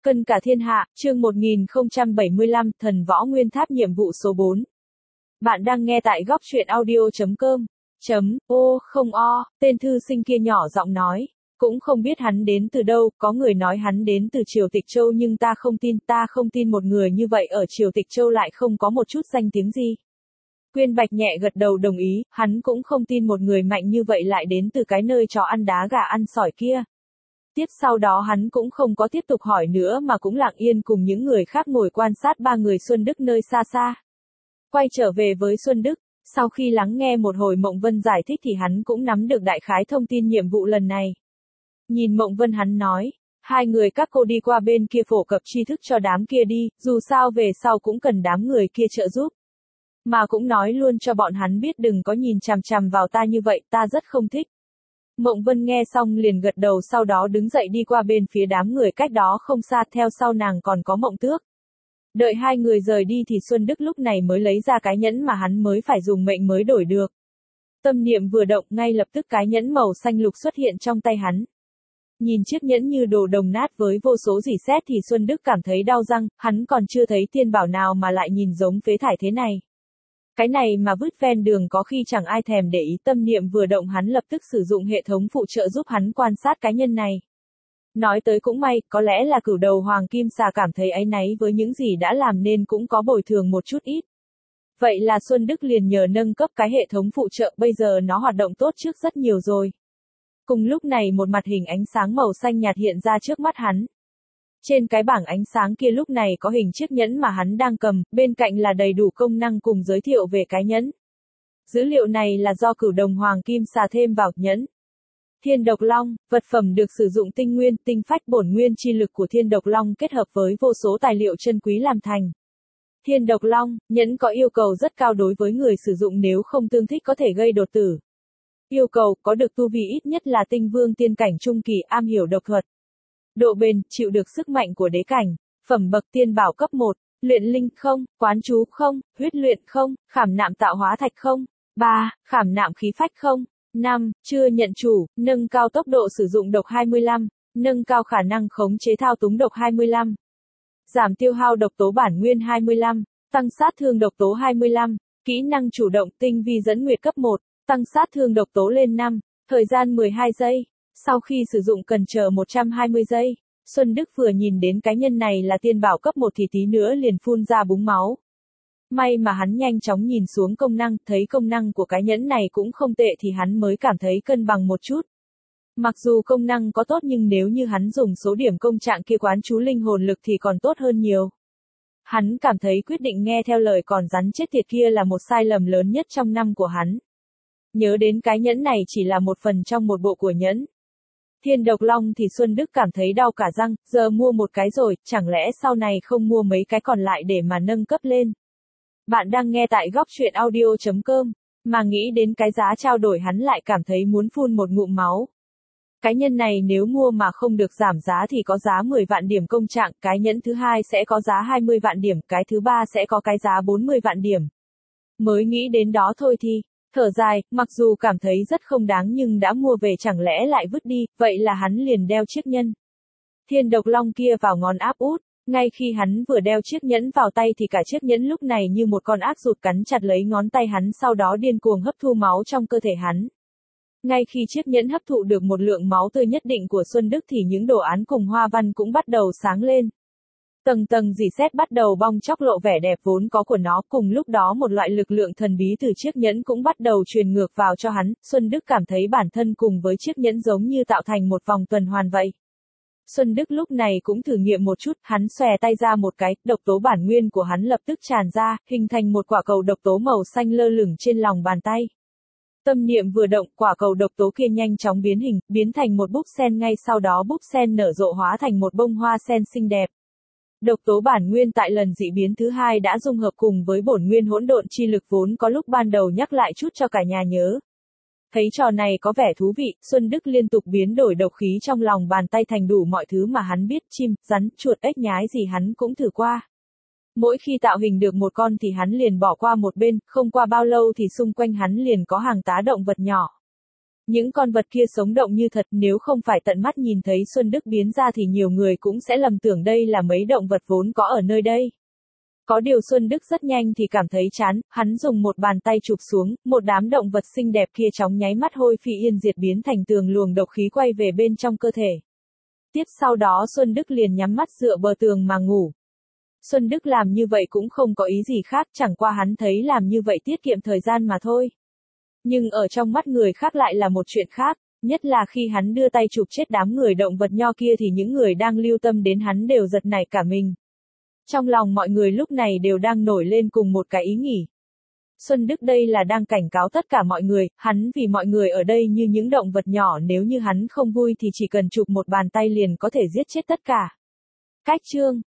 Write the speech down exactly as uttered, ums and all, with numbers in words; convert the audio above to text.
Cân cả thiên hạ, chương một nghìn không trăm bảy mươi lăm, Thần Võ Nguyên Tháp nhiệm vụ số bốn. Bạn đang nghe tại góc truyện audio chấm com. Chấm, ô, không o, tên thư sinh kia nhỏ giọng nói. Cũng không biết hắn đến từ đâu, có người nói hắn đến từ Triều Tịch Châu nhưng ta không tin, ta không tin một người như vậy ở Triều Tịch Châu lại không có một chút danh tiếng gì. Quyên Bạch nhẹ gật đầu đồng ý, hắn cũng không tin một người mạnh như vậy lại đến từ cái nơi chó ăn đá gà ăn sỏi kia. Tiếp sau đó hắn cũng không có tiếp tục hỏi nữa mà cũng lặng yên cùng những người khác ngồi quan sát ba người Xuân Đức nơi xa xa. Quay trở về với Xuân Đức, sau khi lắng nghe một hồi Mộng Vân giải thích thì hắn cũng nắm được đại khái thông tin nhiệm vụ lần này. Nhìn Mộng Vân hắn nói, hai người các cô đi qua bên kia phổ cập tri thức cho đám kia đi, dù sao về sau cũng cần đám người kia trợ giúp. Mà cũng nói luôn cho bọn hắn biết đừng có nhìn chằm chằm vào ta như vậy, ta rất không thích. Mộng Vân nghe xong liền gật đầu sau đó đứng dậy đi qua bên phía đám người cách đó không xa theo sau nàng còn có Mộng Tước. Đợi hai người rời đi thì Xuân Đức lúc này mới lấy ra cái nhẫn mà hắn mới phải dùng mệnh mới đổi được. Tâm niệm vừa động ngay lập tức cái nhẫn màu xanh lục xuất hiện trong tay hắn. Nhìn chiếc nhẫn như đồ đồng nát với vô số rỉ sét thì Xuân Đức cảm thấy đau răng, hắn còn chưa thấy tiên bảo nào mà lại nhìn giống phế thải thế này. Cái này mà vứt ven đường có khi chẳng ai thèm để ý, tâm niệm vừa động hắn lập tức sử dụng hệ thống phụ trợ giúp hắn quan sát cái nhân này. Nói tới cũng may, có lẽ là cửu đầu hoàng kim xà cảm thấy áy náy với những gì đã làm nên cũng có bồi thường một chút ít. Vậy là Xuân Đức liền nhờ nâng cấp cái hệ thống phụ trợ, bây giờ nó hoạt động tốt trước rất nhiều rồi. Cùng lúc này một mặt hình ánh sáng màu xanh nhạt hiện ra trước mắt hắn. Trên cái bảng ánh sáng kia lúc này có hình chiếc nhẫn mà hắn đang cầm, bên cạnh là đầy đủ công năng cùng giới thiệu về cái nhẫn. Dữ liệu này là do cửu đồng hoàng kim xà thêm vào nhẫn. Thiên độc long, vật phẩm được sử dụng tinh nguyên, tinh phách bổn nguyên chi lực của thiên độc long kết hợp với vô số tài liệu chân quý làm thành. Thiên độc long, nhẫn có yêu cầu rất cao đối với người sử dụng nếu không tương thích có thể gây đột tử. Yêu cầu, có được tu vi ít nhất là tinh vương tiên cảnh trung kỳ, am hiểu độc thuật. Độ bền, chịu được sức mạnh của đế cảnh. Phẩm bậc tiên bảo cấp một, luyện linh không, quán chú không, huyết luyện không, khảm nạm tạo hóa thạch không. ba. Khảm nạm khí phách không. năm. Chưa nhận chủ, nâng cao tốc độ sử dụng độc hai mươi lăm, nâng cao khả năng khống chế thao túng độc hai mươi lăm. Giảm tiêu hao độc tố bản nguyên hai mươi lăm, tăng sát thương độc tố hai mươi lăm, kỹ năng chủ động tinh vi dẫn nguyệt cấp một, tăng sát thương độc tố lên năm, thời gian mười hai giây. Sau khi sử dụng cần chờ một trăm hai mươi giây, Xuân Đức vừa nhìn đến cái nhân này là tiên bảo cấp một thì tí nữa liền phun ra búng máu. May mà hắn nhanh chóng nhìn xuống công năng, thấy công năng của cái nhẫn này cũng không tệ thì hắn mới cảm thấy cân bằng một chút. Mặc dù công năng có tốt nhưng nếu như hắn dùng số điểm công trạng kia quán chú linh hồn lực thì còn tốt hơn nhiều. Hắn cảm thấy quyết định nghe theo lời còn rắn chết tiệt kia là một sai lầm lớn nhất trong năm của hắn. Nhớ đến cái nhẫn này chỉ là một phần trong một bộ của nhẫn. Thiên độc long thì Xuân Đức cảm thấy đau cả răng, giờ mua một cái rồi, chẳng lẽ sau này không mua mấy cái còn lại để mà nâng cấp lên. Bạn đang nghe tại góc truyện audio chấm com, mà nghĩ đến cái giá trao đổi hắn lại cảm thấy muốn phun một ngụm máu. Cái nhân này nếu mua mà không được giảm giá thì có giá mười vạn điểm công trạng, cái nhẫn thứ hai sẽ có giá hai mươi vạn điểm, cái thứ ba sẽ có cái giá bốn mươi vạn điểm. Mới nghĩ đến đó thôi thì, thở dài, mặc dù cảm thấy rất không đáng nhưng đã mua về chẳng lẽ lại vứt đi, vậy là hắn liền đeo chiếc nhân. Thiên độc long kia vào ngón áp út, ngay khi hắn vừa đeo chiếc nhẫn vào tay thì cả chiếc nhẫn lúc này như một con ác rụt cắn chặt lấy ngón tay hắn sau đó điên cuồng hấp thu máu trong cơ thể hắn. Ngay khi chiếc nhẫn hấp thụ được một lượng máu tươi nhất định của Xuân Đức thì những đồ án cùng hoa văn cũng bắt đầu sáng lên. Tầng tầng rỉ sét bắt đầu bong chóc lộ vẻ đẹp vốn có của nó, cùng lúc đó một loại lực lượng thần bí từ chiếc nhẫn cũng bắt đầu truyền ngược vào cho hắn, Xuân Đức cảm thấy bản thân cùng với chiếc nhẫn giống như tạo thành một vòng tuần hoàn vậy. Xuân Đức lúc này cũng thử nghiệm một chút, hắn xòe tay ra một cái, độc tố bản nguyên của hắn lập tức tràn ra, hình thành một quả cầu độc tố màu xanh lơ lửng trên lòng bàn tay. Tâm niệm vừa động, quả cầu độc tố kia nhanh chóng biến hình, biến thành một búp sen ngay sau đó búp sen nở rộ hóa thành một bông hoa sen xinh đẹp. Độc tố bản nguyên tại lần dị biến thứ hai đã dung hợp cùng với bổn nguyên hỗn độn chi lực vốn có lúc ban đầu nhắc lại chút cho cả nhà nhớ. Thấy trò này có vẻ thú vị, Xuân Đức liên tục biến đổi độc khí trong lòng bàn tay thành đủ mọi thứ mà hắn biết, chim, rắn, chuột, ếch nhái gì hắn cũng thử qua. Mỗi khi tạo hình được một con thì hắn liền bỏ qua một bên, không qua bao lâu thì xung quanh hắn liền có hàng tá động vật nhỏ. Những con vật kia sống động như thật, nếu không phải tận mắt nhìn thấy Xuân Đức biến ra thì nhiều người cũng sẽ lầm tưởng đây là mấy động vật vốn có ở nơi đây. Có điều Xuân Đức rất nhanh thì cảm thấy chán, hắn dùng một bàn tay chụp xuống, một đám động vật xinh đẹp kia chóng nháy mắt hôi phi yên diệt biến thành tường luồng độc khí quay về bên trong cơ thể. Tiếp sau đó Xuân Đức liền nhắm mắt dựa bờ tường mà ngủ. Xuân Đức làm như vậy cũng không có ý gì khác, chẳng qua hắn thấy làm như vậy tiết kiệm thời gian mà thôi. Nhưng ở trong mắt người khác lại là một chuyện khác, nhất là khi hắn đưa tay chụp chết đám người động vật nho kia thì những người đang lưu tâm đến hắn đều giật nảy cả mình. Trong lòng mọi người lúc này đều đang nổi lên cùng một cái ý nghĩ. Xuân Đức đây là đang cảnh cáo tất cả mọi người, hắn vì mọi người ở đây như những động vật nhỏ, nếu như hắn không vui thì chỉ cần chụp một bàn tay liền có thể giết chết tất cả. Cách chương